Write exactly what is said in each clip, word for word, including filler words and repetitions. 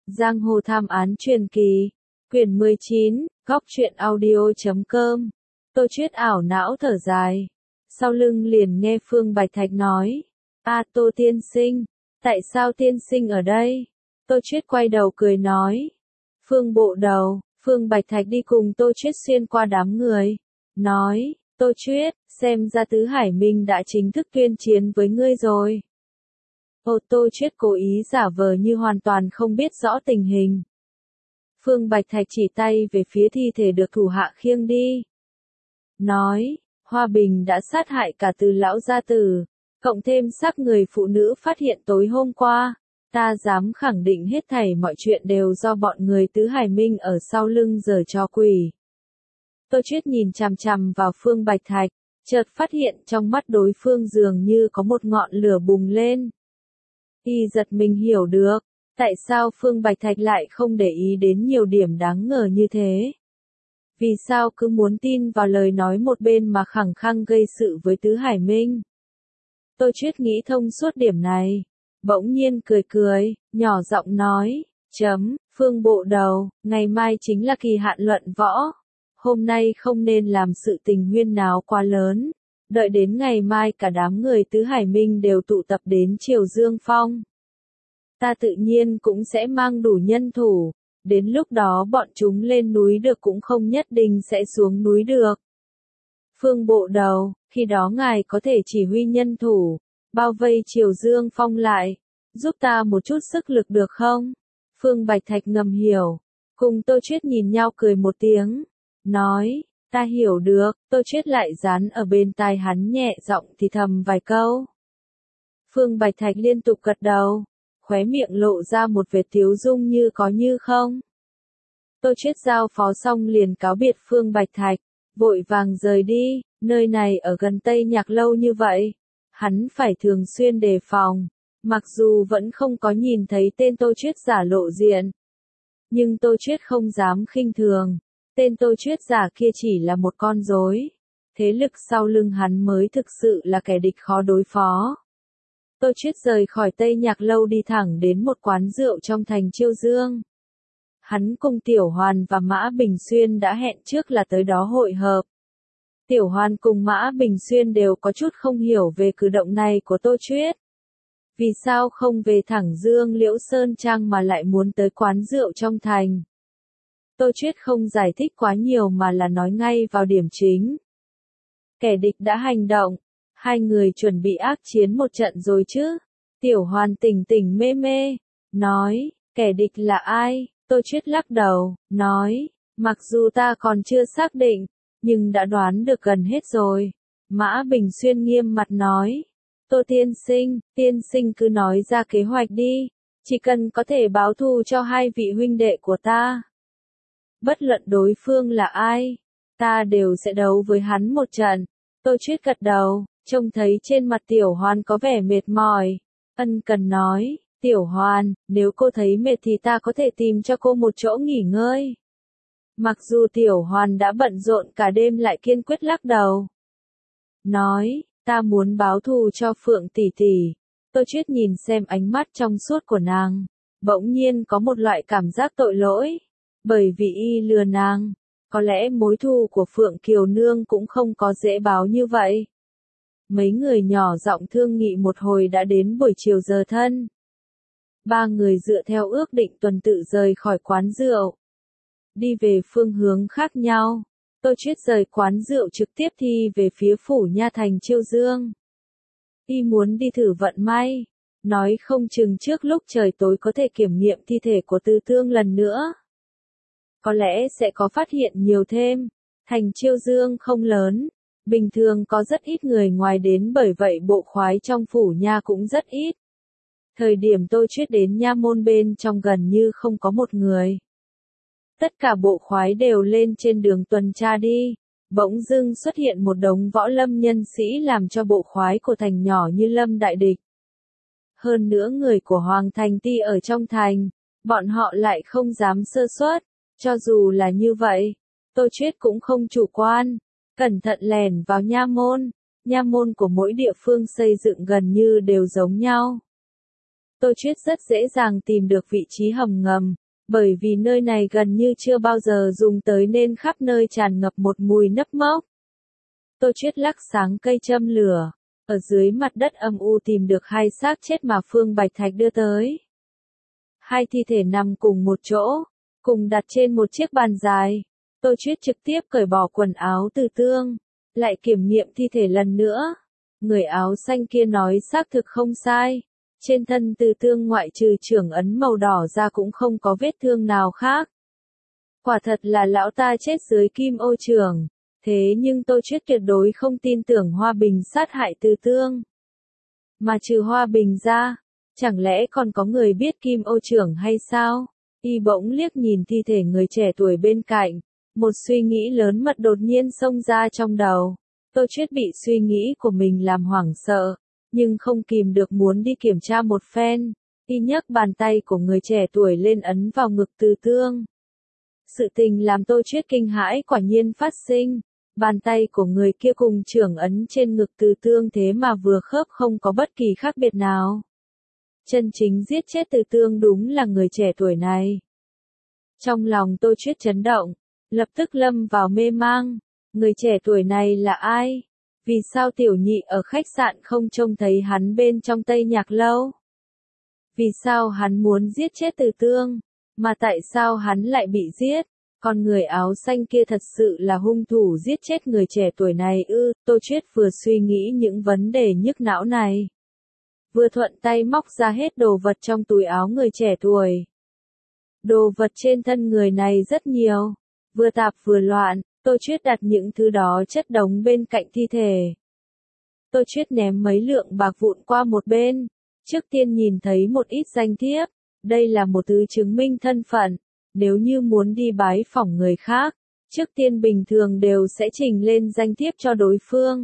Giang hồ thám án truyền kỳ, quyển mười chín, góc truyện audio chấm com. Tô Chuyết ảo não thở dài. Sau lưng liền nghe Phương Bạch Thạch nói. A Tô tiên sinh, tại sao tiên sinh ở đây? Tô Chuyết quay đầu cười nói. Phương bộ đầu, Phương Bạch Thạch đi cùng Tô Chuyết xuyên qua đám người. Nói, Tô Chuyết, xem ra Tứ Hải Minh đã chính thức tuyên chiến với ngươi rồi. Ô Tô Chuyết cố ý giả vờ như hoàn toàn không biết rõ tình hình. Phương Bạch Thạch chỉ tay về phía thi thể được thủ hạ khiêng đi. Nói, Hoa Bình đã sát hại cả Từ lão gia tử, cộng thêm xác người phụ nữ phát hiện tối hôm qua. Ta dám khẳng định hết thảy mọi chuyện đều do bọn người Tứ Hải Minh ở sau lưng giở trò quỷ. Tô Chuyết nhìn chằm chằm vào Phương Bạch Thạch, chợt phát hiện trong mắt đối phương dường như có một ngọn lửa bùng lên. Y giật mình hiểu được, tại sao Phương Bạch Thạch lại không để ý đến nhiều điểm đáng ngờ như thế. Vì sao cứ muốn tin vào lời nói một bên mà khăng khăng gây sự với Tứ Hải Minh. Tô Chuyết nghĩ thông suốt điểm này, bỗng nhiên cười cười, nhỏ giọng nói, chấm, Phương bộ đầu, ngày mai chính là kỳ hạn luận võ. Hôm nay không nên làm sự tình huyên náo quá lớn, đợi đến ngày mai cả đám người Tứ Hải Minh đều tụ tập đến Triều Dương Phong. Ta tự nhiên cũng sẽ mang đủ nhân thủ, đến lúc đó bọn chúng lên núi được cũng không nhất định sẽ xuống núi được. Phương bộ đầu, khi đó ngài có thể chỉ huy nhân thủ, bao vây Triều Dương Phong lại, giúp ta một chút sức lực được không? Phương Bạch Thạch ngầm hiểu, cùng Tô Chuyết nhìn nhau cười một tiếng, nói, ta hiểu được. Tô Chuyết lại dán ở bên tai hắn nhẹ giọng thì thầm vài câu. Phương Bạch Thạch liên tục gật đầu, khóe miệng lộ ra một vệt tiếu dung như có như không. Tô Chuyết giao phó xong liền cáo biệt Phương Bạch Thạch, vội vàng rời đi. Nơi này ở gần Tây Nhạc lâu như vậy, hắn phải thường xuyên đề phòng. Mặc dù vẫn không có nhìn thấy tên Tô Chuyết giả lộ diện, nhưng Tô Chuyết không dám khinh thường. Tên Tô Chuyết giả kia chỉ là một con rối, thế lực sau lưng hắn mới thực sự là kẻ địch khó đối phó. Tô Chuyết rời khỏi Tây Nhạc lâu đi thẳng đến một quán rượu trong thành Chiêu Dương. Hắn cùng Tiểu Hoàn và Mã Bình Xuyên đã hẹn trước là tới đó hội hợp. Tiểu Hoàn cùng Mã Bình Xuyên đều có chút không hiểu về cử động này của Tô Chuyết. Vì sao không về thẳng Dương Liễu Sơn Trang mà lại muốn tới quán rượu trong thành? Tô Chuyết không giải thích quá nhiều mà là nói ngay vào điểm chính. Kẻ địch đã hành động, hai người chuẩn bị ác chiến một trận rồi chứ? Tiểu Hoàn tỉnh tỉnh mê mê, nói, kẻ địch là ai? Tô Chuyết lắc đầu, nói, mặc dù ta còn chưa xác định, nhưng đã đoán được gần hết rồi. Mã Bình Xuyên nghiêm mặt nói, Tô tiên sinh, tiên sinh cứ nói ra kế hoạch đi, chỉ cần có thể báo thù cho hai vị huynh đệ của ta. Bất luận đối phương là ai, ta đều sẽ đấu với hắn một trận. Tô Chuyết gật đầu, trông thấy trên mặt Tiểu Hoàn có vẻ mệt mỏi, ân cần nói, Tiểu Hoàn, nếu cô thấy mệt thì ta có thể tìm cho cô một chỗ nghỉ ngơi. Mặc dù Tiểu Hoàn đã bận rộn cả đêm lại kiên quyết lắc đầu. Nói, ta muốn báo thù cho Phượng tỷ tỷ. Tô Chuyết nhìn xem ánh mắt trong suốt của nàng, bỗng nhiên có một loại cảm giác tội lỗi. Bởi vì y lừa nàng, có lẽ mối thù của Phượng Kiều Nương cũng không có dễ báo như vậy. Mấy người nhỏ giọng thương nghị một hồi đã đến buổi chiều giờ thân. Ba người dựa theo ước định tuần tự rời khỏi quán rượu, đi về phương hướng khác nhau. Tô Chuyết rời quán rượu trực tiếp thi về phía phủ nha thành Chiêu Dương. Y muốn đi thử vận may, nói không chừng trước lúc trời tối có thể kiểm nghiệm thi thể của Từ Tương lần nữa. Có lẽ sẽ có phát hiện nhiều thêm. Thành Chiêu Dương không lớn, bình thường có rất ít người ngoài đến, bởi vậy bộ khoái trong phủ nha cũng rất ít. Thời điểm Tô Chuyết đến nha môn bên trong gần như không có một người. Tất cả bộ khoái đều lên trên đường tuần tra đi. Bỗng dưng xuất hiện một đống võ lâm nhân sĩ làm cho bộ khoái của thành nhỏ như lâm đại địch. Hơn nữa người của Hoàng Thành Ti ở trong thành, bọn họ lại không dám sơ suất. Cho dù là như vậy, Tô Chuyết cũng không chủ quan, cẩn thận lèn vào nha môn. Nha môn của mỗi địa phương xây dựng gần như đều giống nhau. Tô Chuyết rất dễ dàng tìm được vị trí hầm ngầm, bởi vì nơi này gần như chưa bao giờ dùng tới nên khắp nơi tràn ngập một mùi nấm mốc. Tô Chuyết lắc sáng cây châm lửa, ở dưới mặt đất âm u tìm được hai xác chết mà Phương Bạch Thạch đưa tới. Hai thi thể nằm cùng một chỗ, cùng đặt trên một chiếc bàn dài. Tô Chuyết trực tiếp cởi bỏ quần áo Từ Tương, lại kiểm nghiệm thi thể lần nữa. Người áo xanh kia nói xác thực không sai. Trên thân Từ Tương ngoại trừ trưởng ấn màu đỏ ra cũng không có vết thương nào khác. Quả thật là lão ta chết dưới kim ô chưởng. Thế nhưng Tô Chuyết tuyệt đối không tin tưởng Hoa Bình sát hại Từ Tương. Mà trừ Hoa Bình ra, chẳng lẽ còn có người biết kim ô chưởng hay sao? Y bỗng liếc nhìn thi thể người trẻ tuổi bên cạnh. Một suy nghĩ lớn mật đột nhiên xông ra trong đầu. Tô Chuyết bị suy nghĩ của mình làm hoảng sợ, nhưng không kìm được muốn đi kiểm tra một phen. Y nhấc bàn tay của người trẻ tuổi lên ấn vào ngực Từ Tương. Sự tình làm Tô Chuyết kinh hãi quả nhiên phát sinh. Bàn tay của người kia cùng trưởng ấn trên ngực Từ Tương thế mà vừa khớp không có bất kỳ khác biệt nào. Chân chính giết chết Từ Tương đúng là người trẻ tuổi này. Trong lòng Tô Chuyết chấn động, lập tức lâm vào mê mang. Người trẻ tuổi này là ai? Vì sao tiểu nhị ở khách sạn không trông thấy hắn bên trong Tây Nhạc Lâu? Vì sao hắn muốn giết chết Từ Tương? Mà tại sao hắn lại bị giết? Còn người áo xanh kia thật sự là hung thủ giết chết người trẻ tuổi này ư? Tô Chuyết vừa suy nghĩ những vấn đề nhức não này, vừa thuận tay móc ra hết đồ vật trong túi áo người trẻ tuổi. Đồ vật trên thân người này rất nhiều, vừa tạp vừa loạn. Tô Chuyết đặt những thứ đó chất đống bên cạnh thi thể. Tô Chuyết ném mấy lượng bạc vụn qua một bên. Trước tiên nhìn thấy một ít danh thiếp. Đây là một thứ chứng minh thân phận. Nếu như muốn đi bái phỏng người khác, trước tiên bình thường đều sẽ trình lên danh thiếp cho đối phương.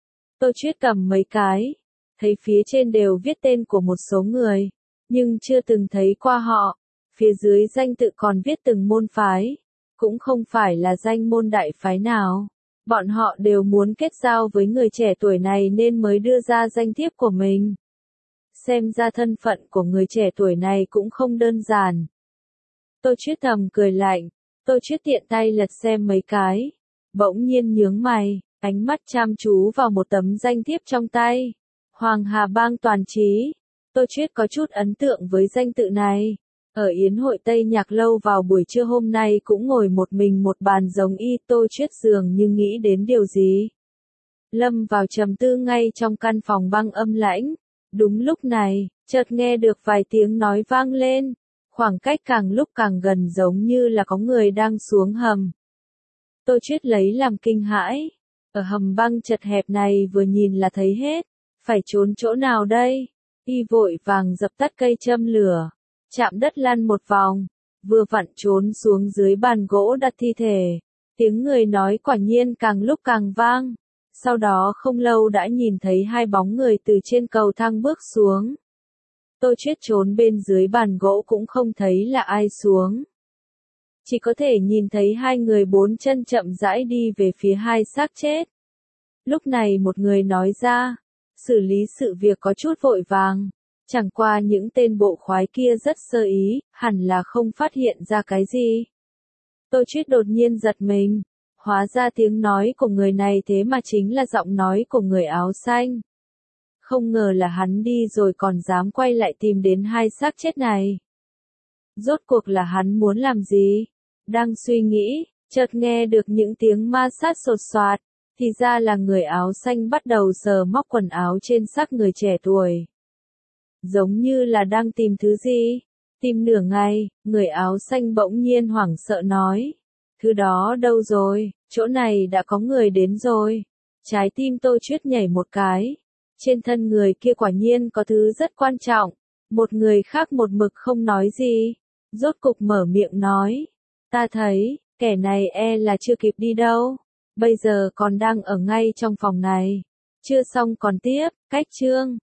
Tô Chuyết cầm mấy cái, thấy phía trên đều viết tên của một số người, nhưng chưa từng thấy qua họ. Phía dưới danh tự còn viết từng môn phái. Cũng không phải là danh môn đại phái nào. Bọn họ đều muốn kết giao với người trẻ tuổi này nên mới đưa ra danh thiếp của mình. Xem ra thân phận của người trẻ tuổi này cũng không đơn giản. Tô Chuyết thầm cười lạnh. Tô Chuyết tiện tay lật xem mấy cái. Bỗng nhiên nhướng mày, ánh mắt chăm chú vào một tấm danh thiếp trong tay. Hoàng Hà Bang Toàn Trí. Tô Chuyết có chút ấn tượng với danh tự này. Ở yến hội Tây Nhạc Lâu vào buổi trưa hôm nay cũng ngồi một mình một bàn giống y. Tô Chuyết dường như nghĩ đến điều gì. Lâm vào trầm tư ngay trong căn phòng băng âm lãnh. Đúng lúc này, chợt nghe được vài tiếng nói vang lên. Khoảng cách càng lúc càng gần giống như là có người đang xuống hầm. Tô Chuyết lấy làm kinh hãi. Ở hầm băng chật hẹp này vừa nhìn là thấy hết. Phải trốn chỗ nào đây? Y vội vàng dập tắt cây châm lửa. Chạm đất lăn một vòng, vừa vặn trốn xuống dưới bàn gỗ đặt thi thể. Tiếng người nói quả nhiên càng lúc càng vang. Sau đó không lâu đã nhìn thấy hai bóng người từ trên cầu thang bước xuống. Tô Chuyết trốn bên dưới bàn gỗ cũng không thấy là ai xuống. Chỉ có thể nhìn thấy hai người bốn chân chậm rãi đi về phía hai xác chết. Lúc này một người nói ra, xử lý sự việc có chút vội vàng. Chẳng qua những tên bộ khoái kia rất sơ ý, hẳn là không phát hiện ra cái gì. Tô Chuyết đột nhiên giật mình. Hóa ra tiếng nói của người này thế mà chính là giọng nói của người áo xanh. Không ngờ là hắn đi rồi còn dám quay lại tìm đến hai xác chết này. Rốt cuộc là hắn muốn làm gì? Đang suy nghĩ, chợt nghe được những tiếng ma sát sột soạt, thì ra là người áo xanh bắt đầu sờ móc quần áo trên xác người trẻ tuổi. Giống như là đang tìm thứ gì. Tìm nửa ngày, người áo xanh bỗng nhiên hoảng sợ nói. Thứ đó đâu rồi, chỗ này đã có người đến rồi. Trái tim Tô Chuyết nhảy một cái. Trên thân người kia quả nhiên có thứ rất quan trọng. Một người khác một mực không nói gì. Rốt cục mở miệng nói. Ta thấy, kẻ này e là chưa kịp đi đâu. Bây giờ còn đang ở ngay trong phòng này. Chưa xong còn tiếp, cách chương.